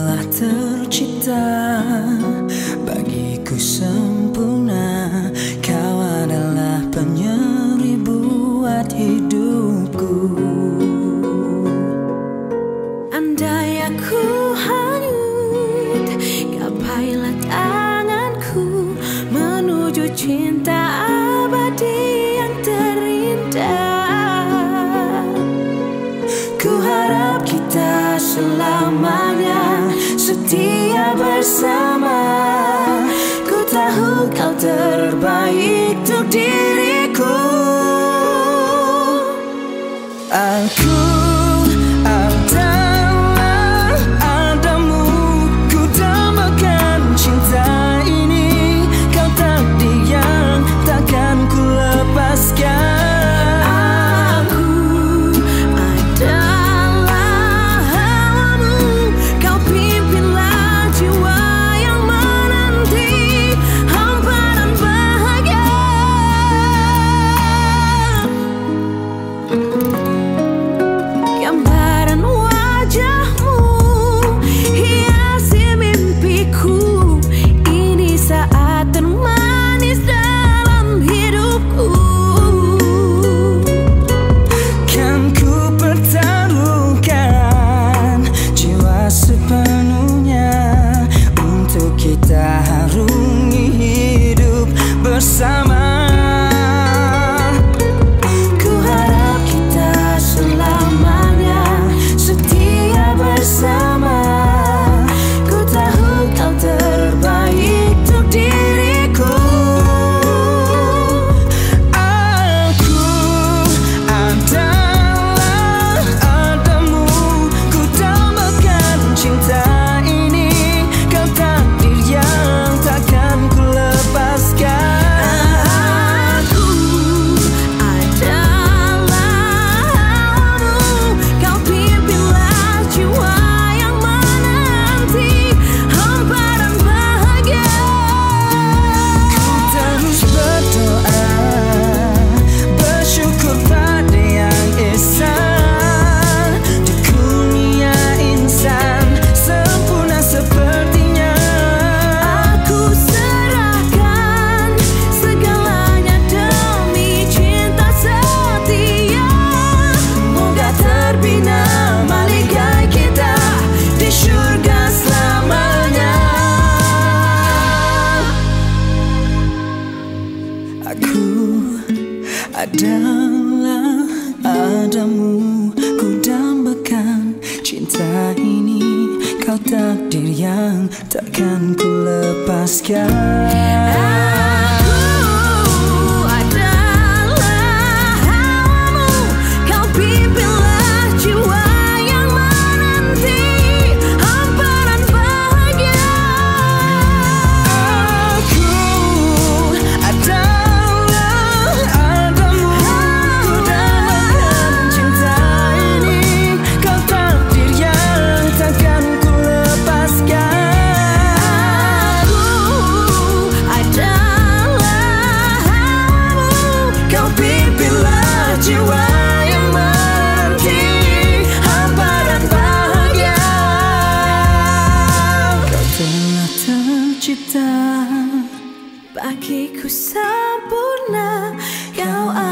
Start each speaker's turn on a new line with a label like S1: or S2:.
S1: telah tercipta, bagiku sempurna. Kau adalah penyeri buat hidupku.
S2: Andai aku hanyut, gapailah tanganku menuju cinta abadi yang terindah.
S1: Ku harap kita selamanya setia bersama. Ku tahu kau terbaik untuk diriku. Aku adalah adamu, ku dambakan cinta ini. Kau takdir yang takkan ku lepaskan. Bersama, ku harap kita selamanya setia bersama. Ku tahu kau terbaik untuk diriku. Aku adalah adamu, ku dambakan cinta ini. Kau takdir yang takkan ku lepaskan. Aku adalah adamu, ku dambakan cinta ini. Kau takdir yang takkan ku lepaskan. Bagiku sempurna, kau